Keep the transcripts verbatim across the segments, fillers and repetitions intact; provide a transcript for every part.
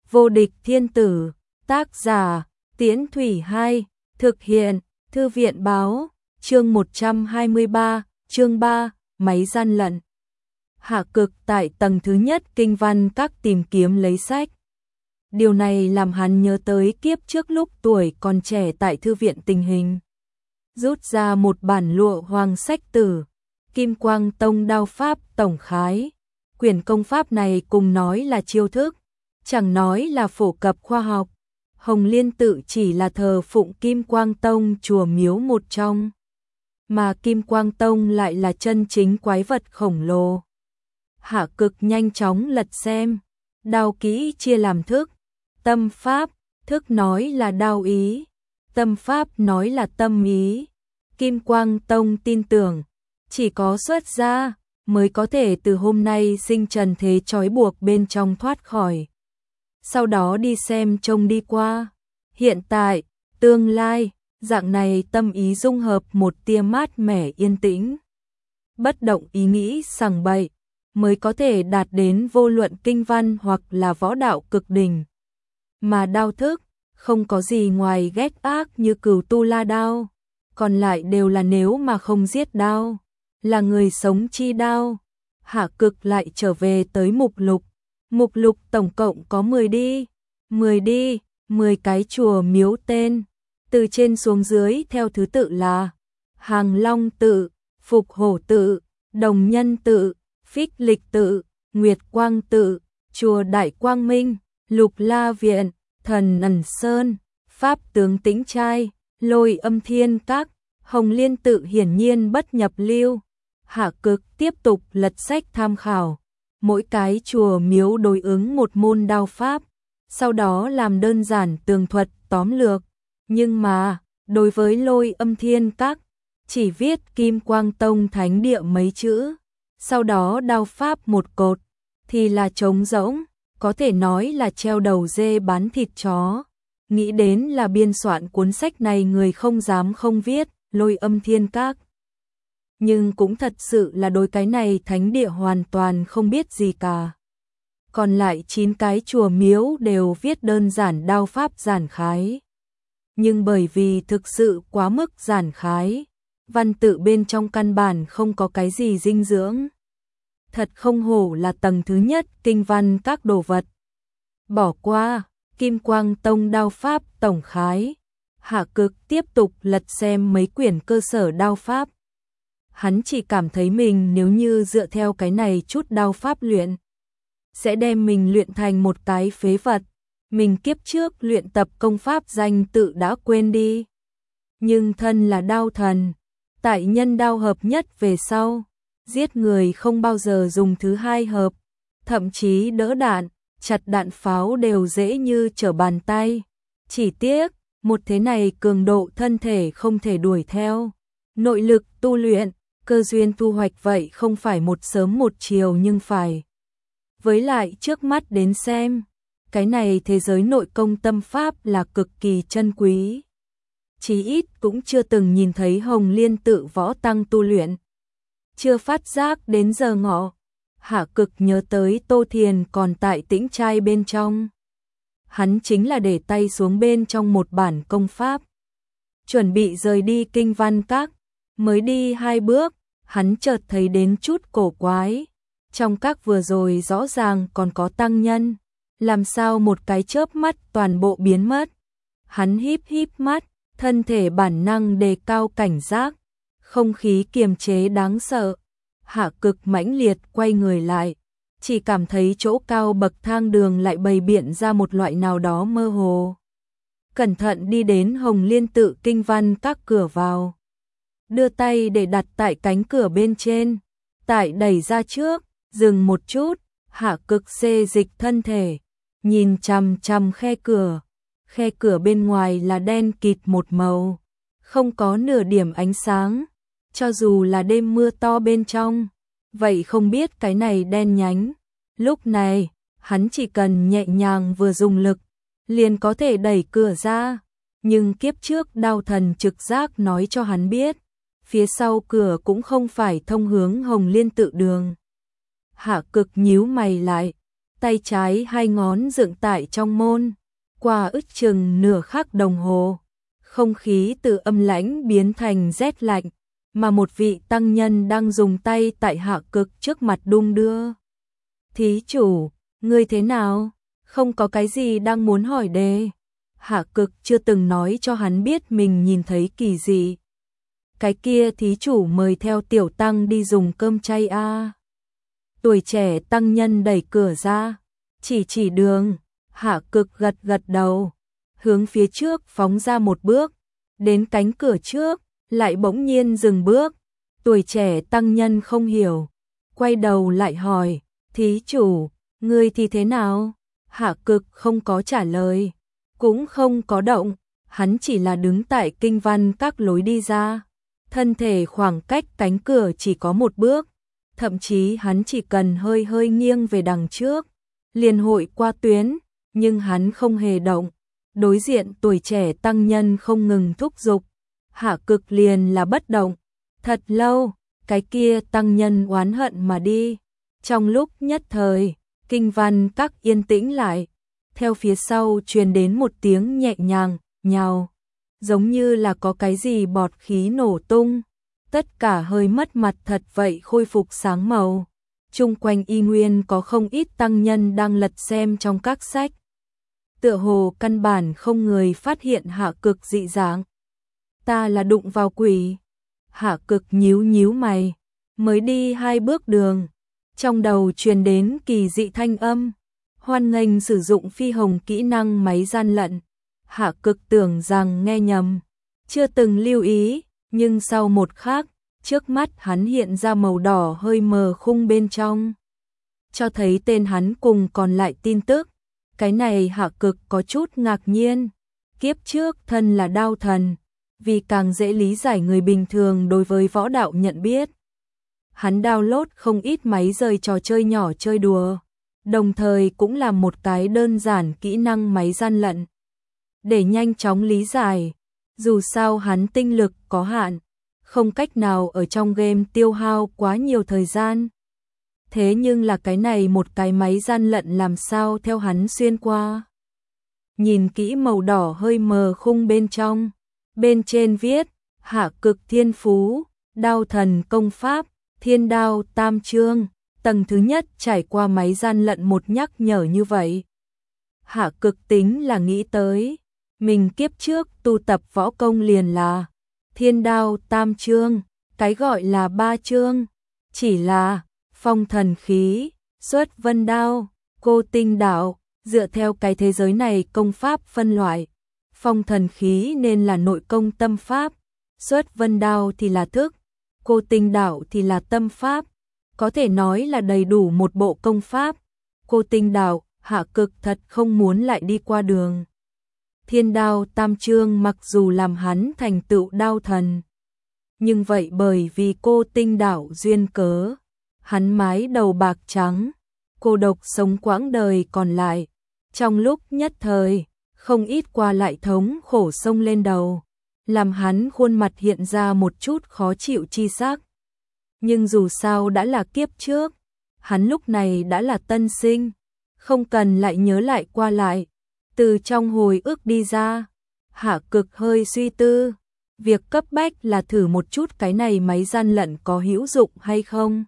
Vô địch thiên tử, tác giả, Tiễn Thủy hai, thực hiện, Thư viện báo, chương một trăm hai mươi ba, chương ba, máy gian lận. Hạ Cực tại tầng thứ nhất kinh văn các tìm kiếm lấy sách. Điều này làm hắn nhớ tới kiếp trước lúc tuổi còn trẻ tại thư viện tình hình. Rút ra một bản lụa hoàng sách tử, Kim Quang Tông đao pháp tổng khái. Quyển công pháp này cùng nói là chiêu thức, chẳng nói là phổ cập khoa học. Hồng Liên tự chỉ là thờ phụng Kim Quang Tông chùa miếu một trong, mà Kim Quang Tông lại là chân chính quái vật khổng lồ. Hạ Cực nhanh chóng lật xem, đao kỹ chia làm thức, tâm pháp, thức nói là đao ý, tâm pháp nói là tâm ý. Kim Quang Tông tin tưởng, chỉ có xuất gia mới có thể từ hôm nay sinh trần thế trói buộc bên trong thoát khỏi. Sau đó đi xem trông đi qua, hiện tại, tương lai, dạng này tâm ý dung hợp một tia mát mẻ yên tĩnh. Bất động ý nghĩ sằng bậy, mới có thể đạt đến vô luận kinh văn hoặc là võ đạo cực đỉnh. Mà đao thức, không có gì ngoài ghét ác như Cửu Tu La đao, còn lại đều là nếu mà không giết đao, là người sống chi đao. Hạ Cực lại trở về tới mục lục. Mục lục tổng cộng có mười đi, mười đi, mười cái chùa miếu tên, từ trên xuống dưới theo thứ tự là Hàng Long tự, Phục Hổ tự, Đồng Nhân tự, Phích Lịch tự, Nguyệt Quang tự, chùa Đại Quang Minh, Lục La viện, Thần Ẩn Sơn, Pháp Tướng Tĩnh Trai, Lôi Âm Thiên Các. Hồng Liên tự hiển nhiên bất nhập lưu. Hạ Cực tiếp tục lật sách tham khảo, mỗi cái chùa miếu đối ứng một môn đao pháp, sau đó làm đơn giản tường thuật tóm lược. Nhưng mà, đối với Lôi Âm Thiên Các, chỉ viết Kim Quang Tông Thánh Địa mấy chữ, sau đó đao pháp một cột, thì là trống rỗng, có thể nói là treo đầu dê bán thịt chó. Nghĩ đến là biên soạn cuốn sách này người không dám không viết Lôi Âm Thiên Các. Nhưng cũng thật sự là đối cái này thánh địa hoàn toàn không biết gì cả. Còn lại chín cái chùa miếu đều viết đơn giản đao pháp giản khái. Nhưng bởi vì thực sự quá mức giản khái, văn tự bên trong căn bản không có cái gì dinh dưỡng. Thật không hổ là tầng thứ nhất kinh văn các đồ vật. Bỏ qua, Kim Quang Tông đao pháp tổng khái. Hạ Cực tiếp tục lật xem mấy quyển cơ sở đao pháp. Hắn chỉ cảm thấy mình nếu như dựa theo cái này chút đao pháp luyện, sẽ đem mình luyện thành một cái phế vật. Mình kiếp trước luyện tập công pháp danh tự đã quên đi. Nhưng thân là đao thần, tại nhân đao hợp nhất về sau, giết người không bao giờ dùng thứ hai hợp, thậm chí đỡ đạn, chặt đạn pháo đều dễ như trở bàn tay. Chỉ tiếc, một thế này cường độ thân thể không thể đuổi theo. Nội lực tu luyện, cơ duyên thu hoạch vậy không phải một sớm một chiều nhưng phải. Với lại trước mắt đến xem, cái này thế giới nội công tâm pháp là cực kỳ chân quý. Chí ít cũng chưa từng nhìn thấy Hồng Liên tự võ tăng tu luyện. Chưa phát giác đến giờ ngọ, Hạ Cực nhớ tới Tô Thiền còn tại Tĩnh Trai bên trong. Hắn chính là để tay xuống bên trong một bản công pháp, chuẩn bị rời đi kinh văn các. Mới đi hai bước, hắn chợt thấy đến chút cổ quái. Trong các vừa rồi rõ ràng còn có tăng nhân, làm sao một cái chớp mắt toàn bộ biến mất. Hắn híp híp mắt, thân thể bản năng đề cao cảnh giác, không khí kiềm chế đáng sợ. Hạ Cực mãnh liệt quay người lại, chỉ cảm thấy chỗ cao bậc thang đường lại bày biện ra một loại nào đó mơ hồ. Cẩn thận đi đến Hồng Liên tự kinh văn các cửa vào, đưa tay để đặt tại cánh cửa bên trên, tại đẩy ra trước, dừng một chút. Hạ Cực xê dịch thân thể, nhìn chằm chằm khe cửa. Khe cửa bên ngoài là đen kịt một màu, không có nửa điểm ánh sáng, cho dù là đêm mưa to bên trong, vậy không biết cái này đen nhánh. Lúc này, hắn chỉ cần nhẹ nhàng vừa dùng lực, liền có thể đẩy cửa ra. Nhưng kiếp trước đao thần trực giác nói cho hắn biết, phía sau cửa cũng không phải thông hướng Hồng Liên tự đường. Hạ Cực nhíu mày lại, tay trái hai ngón dựng tại trong môn, qua ước chừng nửa khắc đồng hồ. Không khí từ âm lãnh biến thành rét lạnh, mà một vị tăng nhân đang dùng tay tại Hạ Cực trước mặt đung đưa. Thí chủ, ngươi thế nào? Không có cái gì đang muốn hỏi đề. Hạ Cực chưa từng nói cho hắn biết mình nhìn thấy kỳ dị. Cái kia thí chủ mời theo tiểu tăng đi dùng cơm chay a. À. Tuổi trẻ tăng nhân đẩy cửa ra, chỉ chỉ đường. Hạ Cực gật gật đầu, hướng phía trước phóng ra một bước, đến cánh cửa trước, lại bỗng nhiên dừng bước. Tuổi trẻ tăng nhân không hiểu, quay đầu lại hỏi, thí chủ, ngươi thì thế nào? Hạ Cực không có trả lời, cũng không có động, hắn chỉ là đứng tại kinh văn các lối đi ra. Thân thể khoảng cách cánh cửa chỉ có một bước, thậm chí hắn chỉ cần hơi hơi nghiêng về đằng trước, liền hội qua tuyến, nhưng hắn không hề động. Đối diện tuổi trẻ tăng nhân không ngừng thúc giục, Hạ Cực liền là bất động. Thật lâu, cái kia tăng nhân oán hận mà đi. Trong lúc nhất thời, kinh văn các yên tĩnh lại, theo phía sau truyền đến một tiếng nhẹ nhàng, nhào, giống như là có cái gì bọt khí nổ tung. Tất cả hơi mất mặt thật vậy khôi phục sáng màu. Chung quanh y nguyên có không ít tăng nhân đang lật xem trong các sách. Tựa hồ căn bản không người phát hiện Hạ Cực dị dạng. Ta là đụng vào quỷ. Hạ Cực nhíu nhíu mày, mới đi hai bước đường, trong đầu truyền đến kỳ dị thanh âm. Hoan nghênh sử dụng phi hồng kỹ năng máy gian lận. Hạ Cực tưởng rằng nghe nhầm, chưa từng lưu ý, nhưng sau một khắc, trước mắt hắn hiện ra màu đỏ hơi mờ khung bên trong, cho thấy tên hắn cùng còn lại tin tức. Cái này Hạ Cực có chút ngạc nhiên. Kiếp trước thân là đao thần, vì càng dễ lý giải người bình thường đối với võ đạo nhận biết, hắn download không ít máy rời trò chơi nhỏ chơi đùa, đồng thời cũng là một cái đơn giản kỹ năng máy gian lận. Để nhanh chóng lý giải, dù sao hắn tinh lực có hạn, không cách nào ở trong game tiêu hao quá nhiều thời gian. Thế nhưng là cái này một cái máy gian lận làm sao theo hắn xuyên qua. Nhìn kỹ màu đỏ hơi mờ khung bên trong, bên trên viết, Hạ Cực thiên phú, đao thần công pháp, thiên đao tam chương, tầng thứ nhất trải qua máy gian lận một nhắc nhở như vậy. Hạ Cực tính là nghĩ tới, mình kiếp trước tu tập võ công liền là thiên đao tam chương, cái gọi là ba chương, chỉ là phong thần khí, xuất vân đao, cô tinh đạo, dựa theo cái thế giới này công pháp phân loại. Phong thần khí nên là nội công tâm pháp, xuất vân đao thì là thức, cô tinh đạo thì là tâm pháp, có thể nói là đầy đủ một bộ công pháp. Cô tinh đạo, Hạ Cực thật không muốn lại đi qua đường. Thiên đao tam chương mặc dù làm hắn thành tựu đao thần, nhưng vậy bởi vì cô tinh đạo duyên cớ, hắn mái đầu bạc trắng, cô độc sống quãng đời còn lại. Trong lúc nhất thời, không ít qua lại thống khổ sông lên đầu, làm hắn khuôn mặt hiện ra một chút khó chịu chi sắc. Nhưng dù sao đã là kiếp trước, hắn lúc này đã là tân sinh, không cần lại nhớ lại qua lại. Từ trong hồi ức đi ra, Hạ Cực hơi suy tư, việc cấp bách là thử một chút cái này máy gian lận có hữu dụng hay không.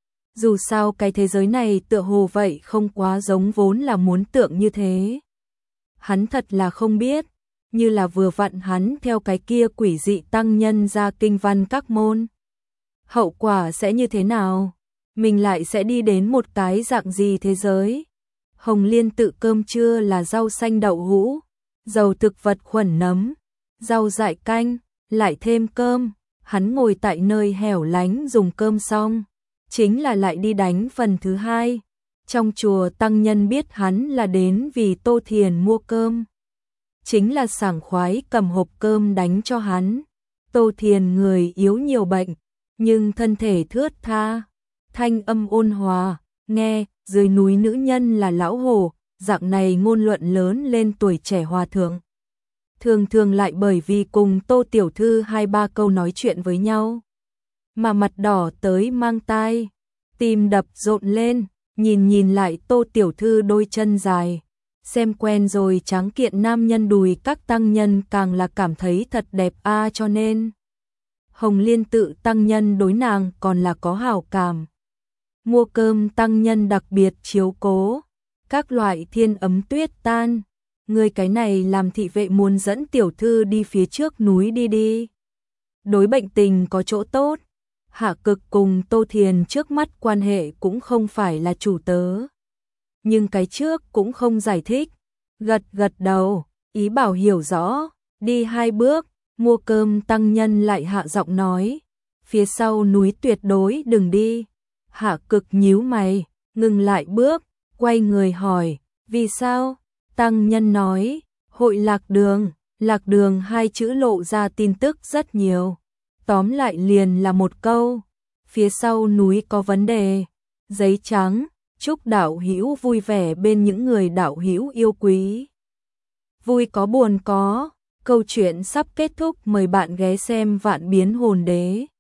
Dù sao cái thế giới này tựa hồ vậy không quá giống vốn là muốn tượng như thế. Hắn thật là không biết, như là vừa vặn hắn theo cái kia quỷ dị tăng nhân ra kinh văn các môn. Hậu quả sẽ như thế nào? Mình lại sẽ đi đến một cái dạng gì thế giới? Hồng Liên tự cơm trưa là rau xanh đậu hũ, dầu thực vật khuẩn nấm, rau dại canh, lại thêm cơm. Hắn ngồi tại nơi hẻo lánh dùng cơm xong, chính là lại đi đánh phần thứ hai. Trong chùa tăng nhân biết hắn là đến vì Tô Thiền mua cơm, chính là sảng khoái cầm hộp cơm đánh cho hắn. Tô Thiền người yếu nhiều bệnh, nhưng thân thể thướt tha, thanh âm ôn hòa, nghe dưới núi nữ nhân là lão hồ, dạng này ngôn luận lớn lên tuổi trẻ hòa thượng. Thường thường lại bởi vì cùng Tô tiểu thư hai ba câu nói chuyện với nhau, mà mặt đỏ tới mang tai, tim đập rộn lên, nhìn nhìn lại Tô tiểu thư đôi chân dài, xem quen rồi tráng kiện nam nhân đùi các tăng nhân càng là cảm thấy thật đẹp a cho nên Hồng Liên tự tăng nhân đối nàng còn là có hảo cảm. Mua cơm tăng nhân đặc biệt chiếu cố, các loại thiên ấm tuyết tan, người cái này làm thị vệ muốn dẫn tiểu thư đi phía trước núi đi đi. Đối bệnh tình có chỗ tốt, Hạ Cực cùng Tô Thiền trước mắt quan hệ cũng không phải là chủ tớ. Nhưng cái trước cũng không giải thích, gật gật đầu, ý bảo hiểu rõ, đi hai bước, mua cơm tăng nhân lại hạ giọng nói, phía sau núi tuyệt đối đừng đi. Hạ Cực nhíu mày, ngừng lại bước, quay người hỏi, vì sao? Tăng nhân nói, hội lạc đường, lạc đường hai chữ lộ ra tin tức rất nhiều. Tóm lại liền là một câu, phía sau núi có vấn đề. Giấy trắng, chúc đạo hữu vui vẻ bên những người đạo hữu yêu quý. Vui có buồn có, câu chuyện sắp kết thúc, mời bạn ghé xem Vạn Biến Hồn Đế.